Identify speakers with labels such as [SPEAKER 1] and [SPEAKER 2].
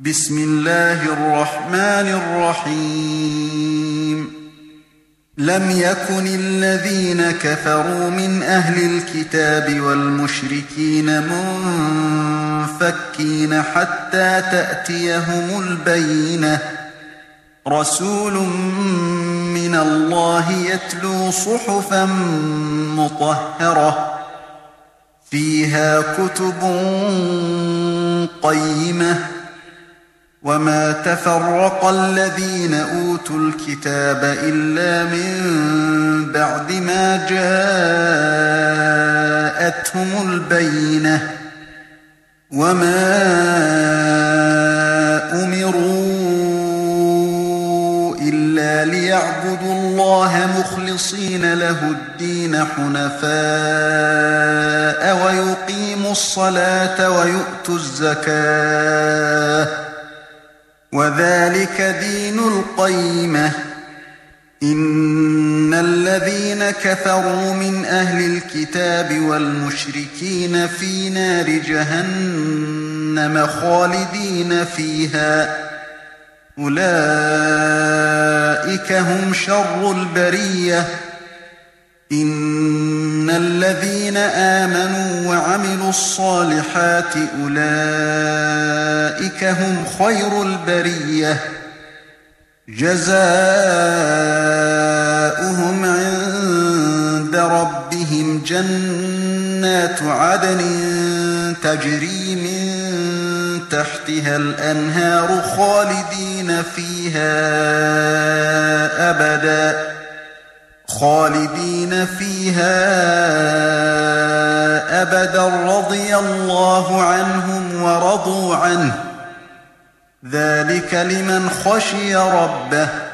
[SPEAKER 1] بسم الله الرحمن الرحيم لم يكن الذين كفروا من أهل الكتاب والمشركين منفكين حتى تأتيهم البينة رسول من الله يتلو صحفا مطهرة فيها كتب قيمة وما تفرق الذين أوتوا الكتاب إلا من بعد ما جاءتهم البينة وما أمروا إلا ليعبدوا الله مخلصين له الدين حنفاء ويقيموا الصلاة ويؤتوا الزكاة وذلك دين القيمة إن الذين كفروا من أهل الكتاب والمشركين في نار جهنم خالدين فيها أولئك هم شر البرية إن الذين آمنوا وعملوا الصالحات أولئك هم خير البرية جزاؤهم عند ربهم جنات عدن تجري من تحتها الأنهار خالدين فيها أبدا رضي الله عنهم ورضوا عنه ذلك لمن خشي ربه